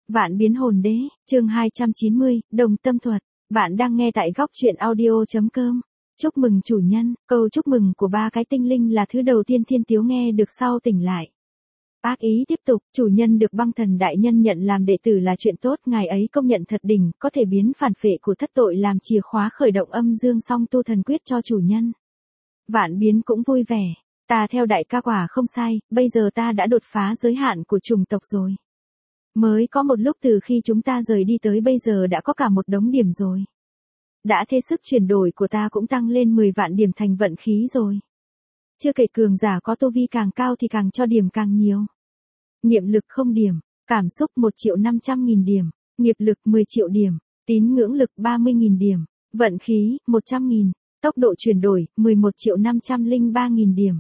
Vạn biến hồn đế, chương 290, đồng tâm thuật. Bạn đang nghe tại góc truyện audio.com. Chúc mừng chủ nhân, câu chúc mừng của ba cái tinh linh là thứ đầu tiên Thiên Tiếu nghe được sau tỉnh lại. Ác ý tiếp tục, chủ nhân được băng thần đại nhân nhận làm đệ tử là chuyện tốt, ngài ấy công nhận thật đỉnh, có thể biến phản phệ của thất tội làm chìa khóa khởi động âm dương song tu thần quyết cho chủ nhân. Vạn biến cũng vui vẻ, ta theo đại ca quả không sai, bây giờ ta đã đột phá giới hạn của chủng tộc rồi. Mới có một lúc từ khi chúng ta rời đi tới bây giờ đã có cả một đống điểm rồi. Đã thế sức chuyển đổi của ta cũng tăng lên 10 vạn điểm thành vận khí rồi. Chưa kể cường giả có tu vi càng cao thì càng cho điểm càng nhiều. Niệm lực không điểm, cảm xúc 1.500.000 điểm, nghiệp lực 10 triệu điểm, tín ngưỡng lực 30.000 điểm, vận khí 100.000, tốc độ chuyển đổi 11.503.000 điểm.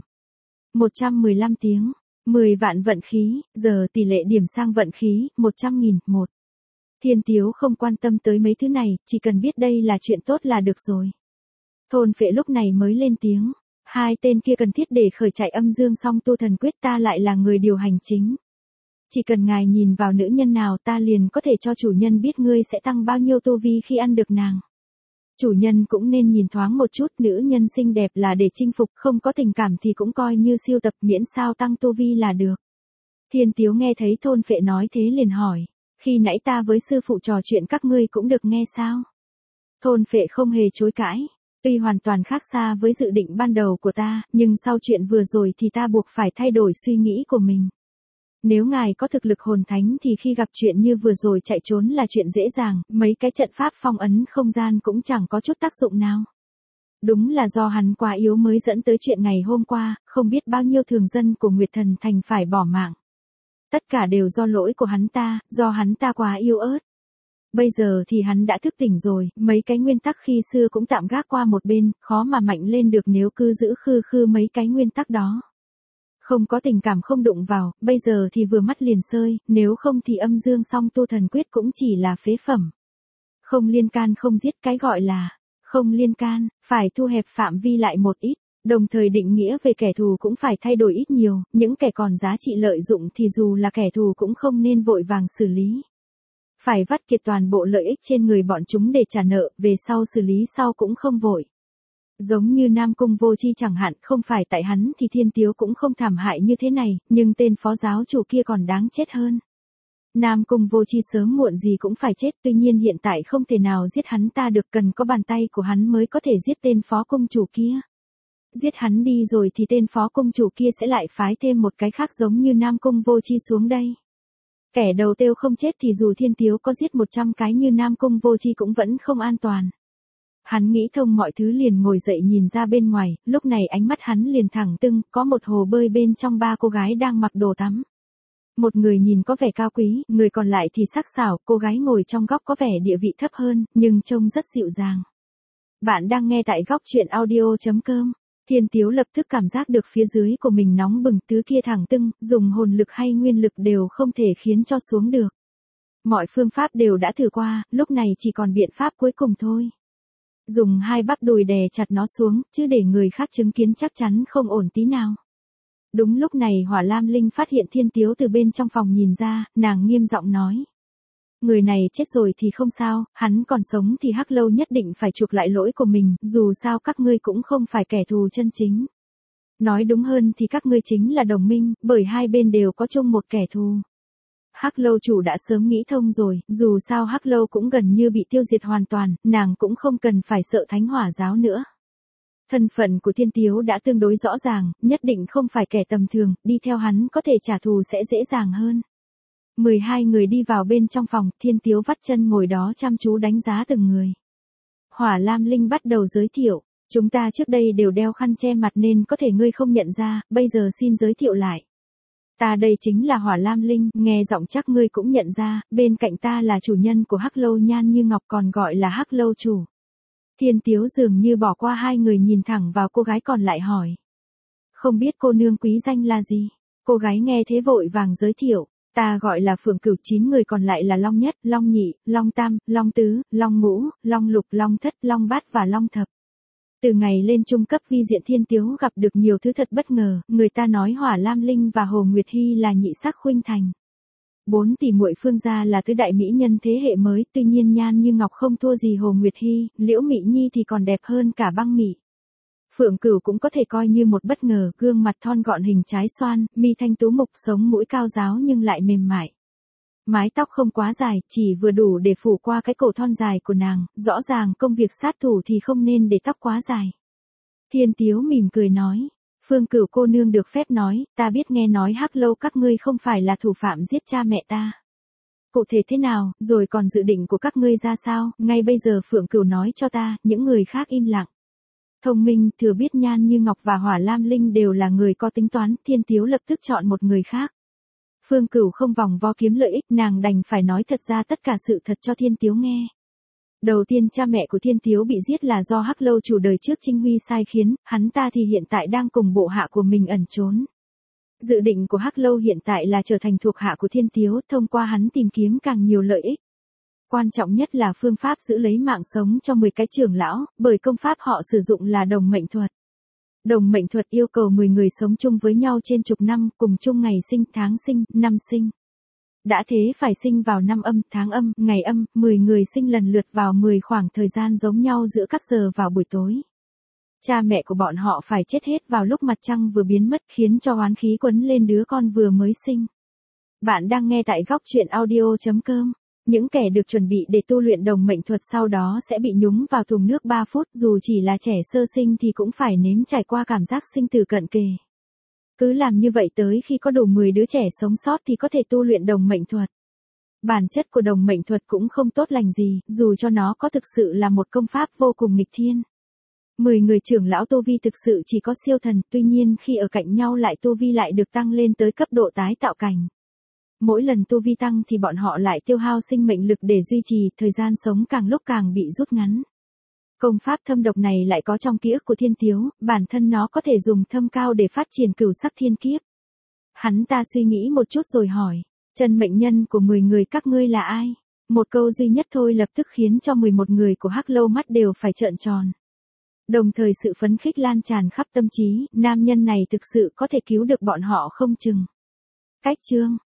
115 tiếng, 10 vạn vận khí, giờ tỷ lệ điểm sang vận khí 100.000, 1. Thiên Tiếu không quan tâm tới mấy thứ này, chỉ cần biết đây là chuyện tốt là được rồi. Thôn Phệ lúc này mới lên tiếng, hai tên kia cần thiết để khởi chạy âm dương song tu thần quyết, ta lại là người điều hành chính. Chỉ cần ngài nhìn vào nữ nhân nào ta liền có thể cho chủ nhân biết ngươi sẽ tăng bao nhiêu tu vi khi ăn được nàng. Chủ nhân cũng nên nhìn thoáng một chút, nữ nhân xinh đẹp là để chinh phục, không có tình cảm thì cũng coi như siêu tập, miễn sao tăng tu vi là được. Thiên Tiếu nghe thấy Thôn Phệ nói thế liền hỏi, khi nãy ta với sư phụ trò chuyện các ngươi cũng được nghe sao? Thôn Phệ không hề chối cãi, tuy hoàn toàn khác xa với dự định ban đầu của ta, nhưng sau chuyện vừa rồi thì ta buộc phải thay đổi suy nghĩ của mình. Nếu ngài có thực lực hồn thánh thì khi gặp chuyện như vừa rồi chạy trốn là chuyện dễ dàng, mấy cái trận pháp phong ấn không gian cũng chẳng có chút tác dụng nào. Đúng là do hắn quá yếu mới dẫn tới chuyện ngày hôm qua, không biết bao nhiêu thường dân của Nguyệt Thần Thành phải bỏ mạng. Tất cả đều do lỗi của hắn ta, do hắn ta quá yếu ớt. Bây giờ thì hắn đã thức tỉnh rồi, mấy cái nguyên tắc khi xưa cũng tạm gác qua một bên, khó mà mạnh lên được nếu cứ giữ khư khư mấy cái nguyên tắc đó. Không có tình cảm không đụng vào, bây giờ thì vừa mắt liền sơi, nếu không thì âm dương song tu thần quyết cũng chỉ là phế phẩm. Không liên can không giết, cái gọi là không liên can, phải thu hẹp phạm vi lại một ít, đồng thời định nghĩa về kẻ thù cũng phải thay đổi ít nhiều, những kẻ còn giá trị lợi dụng thì dù là kẻ thù cũng không nên vội vàng xử lý. Phải vắt kiệt toàn bộ lợi ích trên người bọn chúng để trả nợ, về sau xử lý sau cũng không vội. Giống như Nam Cung Vô Chi chẳng hạn, không phải tại hắn thì Thiên Tiếu cũng không thảm hại như thế này, nhưng tên phó giáo chủ kia còn đáng chết hơn. Nam Cung Vô Chi sớm muộn gì cũng phải chết, tuy nhiên hiện tại không thể nào giết hắn ta được, cần có bàn tay của hắn mới có thể giết tên phó cung chủ kia. Giết hắn đi rồi thì tên phó cung chủ kia sẽ lại phái thêm một cái khác giống như Nam Cung Vô Chi xuống đây. Kẻ đầu tiêu không chết thì dù Thiên Tiếu có giết 100 cái như Nam Cung Vô Chi cũng vẫn không an toàn. Hắn nghĩ thông mọi thứ liền ngồi dậy nhìn ra bên ngoài, lúc này ánh mắt hắn liền thẳng tưng, có một hồ bơi bên trong ba cô gái đang mặc đồ tắm. Một người nhìn có vẻ cao quý, người còn lại thì sắc sảo, cô gái ngồi trong góc có vẻ địa vị thấp hơn, nhưng trông rất dịu dàng. Bạn đang nghe tại góc truyện audio.com. Thiên Tiếu lập tức cảm giác được phía dưới của mình nóng bừng, thứ kia thẳng tưng, dùng hồn lực hay nguyên lực đều không thể khiến cho xuống được. Mọi phương pháp đều đã thử qua, lúc này chỉ còn biện pháp cuối cùng thôi. Dùng hai bắp đùi đè chặt nó xuống, chứ để người khác chứng kiến chắc chắn không ổn tí nào. Đúng lúc này Hỏa Lam Linh phát hiện Thiên Tiếu từ bên trong phòng nhìn ra, nàng nghiêm giọng nói. Người này chết rồi thì không sao, hắn còn sống thì Hắc Lâu nhất định phải chuộc lại lỗi của mình, dù sao các ngươi cũng không phải kẻ thù chân chính. Nói đúng hơn thì các ngươi chính là đồng minh, bởi hai bên đều có chung một kẻ thù. Hắc Lâu chủ đã sớm nghĩ thông rồi, dù sao Hắc Lâu cũng gần như bị tiêu diệt hoàn toàn, nàng cũng không cần phải sợ Thánh Hỏa giáo nữa. Thân phận của Thiên Tiếu đã tương đối rõ ràng, nhất định không phải kẻ tầm thường, đi theo hắn có thể trả thù sẽ dễ dàng hơn. 12 người đi vào bên trong phòng, Thiên Tiếu vắt chân ngồi đó chăm chú đánh giá từng người. Hỏa Lam Linh bắt đầu giới thiệu, chúng ta trước đây đều đeo khăn che mặt nên có thể ngươi không nhận ra, bây giờ xin giới thiệu lại. Ta đây chính là Hỏa Lam Linh, nghe giọng chắc ngươi cũng nhận ra, bên cạnh ta là chủ nhân của Hắc Lâu Nhan Như Ngọc còn gọi là Hắc Lâu chủ. Thiên Tiếu dường như bỏ qua hai người nhìn thẳng vào cô gái còn lại hỏi. Không biết cô nương quý danh là gì? Cô gái nghe thế vội vàng giới thiệu. Ta gọi là Phượng Cửu, 9 người còn lại là Long Nhất, Long Nhị, Long Tam, Long Tứ, Long Ngũ, Long Lục, Long Thất, Long Bát và Long Thập. Từ ngày lên trung cấp vi diện Thiên Tiếu gặp được nhiều thứ thật bất ngờ, người ta nói Hỏa Lam Linh và Hồ Nguyệt Hy là nhị sắc khuynh thành. 4 tỷ muội Phương gia là tứ đại mỹ nhân thế hệ mới, tuy nhiên nhan như ngọc không thua gì Hồ Nguyệt Hy, Liễu Mị Nhi thì còn đẹp hơn cả Băng Mị. Phượng Cửu cũng có thể coi như một bất ngờ, gương mặt thon gọn hình trái xoan, mi thanh tú mục, sống mũi cao ráo nhưng lại mềm mại. Mái tóc không quá dài, chỉ vừa đủ để phủ qua cái cổ thon dài của nàng, rõ ràng công việc sát thủ thì không nên để tóc quá dài. Thiên Tiếu mỉm cười nói, Phương Cửu cô nương được phép nói, ta biết nghe nói Hắc Lâu các ngươi không phải là thủ phạm giết cha mẹ ta. Cụ thể thế nào, rồi còn dự định của các ngươi ra sao, ngay bây giờ Phượng Cửu nói cho ta, những người khác im lặng. Thông minh, thừa biết Nhan Như Ngọc và Hỏa Lam Linh đều là người có tính toán, Thiên Tiếu lập tức chọn một người khác. Phương Cửu không vòng vo kiếm lợi ích, nàng đành phải nói thật ra tất cả sự thật cho Thiên Tiếu nghe. Đầu tiên cha mẹ của Thiên Tiếu bị giết là do Hắc Lâu chủ đời trước Trinh Huy sai khiến, hắn ta thì hiện tại đang cùng bộ hạ của mình ẩn trốn. Dự định của Hắc Lâu hiện tại là trở thành thuộc hạ của Thiên Tiếu, thông qua hắn tìm kiếm càng nhiều lợi ích. Quan trọng nhất là phương pháp giữ lấy mạng sống cho 10 cái trưởng lão, bởi công pháp họ sử dụng là đồng mệnh thuật. Đồng mệnh thuật yêu cầu 10 người sống chung với nhau trên chục năm, cùng chung ngày sinh, tháng sinh, năm sinh. Đã thế phải sinh vào năm âm, tháng âm, ngày âm, 10 người sinh lần lượt vào 10 khoảng thời gian giống nhau giữa các giờ vào buổi tối. Cha mẹ của bọn họ phải chết hết vào lúc mặt trăng vừa biến mất, khiến cho oán khí quấn lên đứa con vừa mới sinh. Bạn đang nghe tại góc truyện audio.com. Những kẻ được chuẩn bị để tu luyện đồng mệnh thuật sau đó sẽ bị nhúng vào thùng nước 3 phút, dù chỉ là trẻ sơ sinh thì cũng phải nếm trải qua cảm giác sinh tử cận kề. Cứ làm như vậy tới khi có đủ 10 đứa trẻ sống sót thì có thể tu luyện đồng mệnh thuật. Bản chất của đồng mệnh thuật cũng không tốt lành gì, dù cho nó có thực sự là một công pháp vô cùng nghịch thiên. 10 người trưởng lão tu vi thực sự chỉ có siêu thần, tuy nhiên khi ở cạnh nhau lại tu vi lại được tăng lên tới cấp độ tái tạo cảnh. Mỗi lần tu vi tăng thì bọn họ lại tiêu hao sinh mệnh lực để duy trì, thời gian sống càng lúc càng bị rút ngắn. Công pháp thâm độc này lại có trong ký ức của Thiên Tiếu, bản thân nó có thể dùng thâm cao để phát triển cửu sắc thiên kiếp. Hắn ta suy nghĩ một chút rồi hỏi, chân mệnh nhân của 10 người các ngươi là ai? Một câu duy nhất thôi lập tức khiến cho 11 người của Hắc Lâu mắt đều phải trợn tròn. Đồng thời sự phấn khích lan tràn khắp tâm trí, nam nhân này thực sự có thể cứu được bọn họ không chừng. Cách chương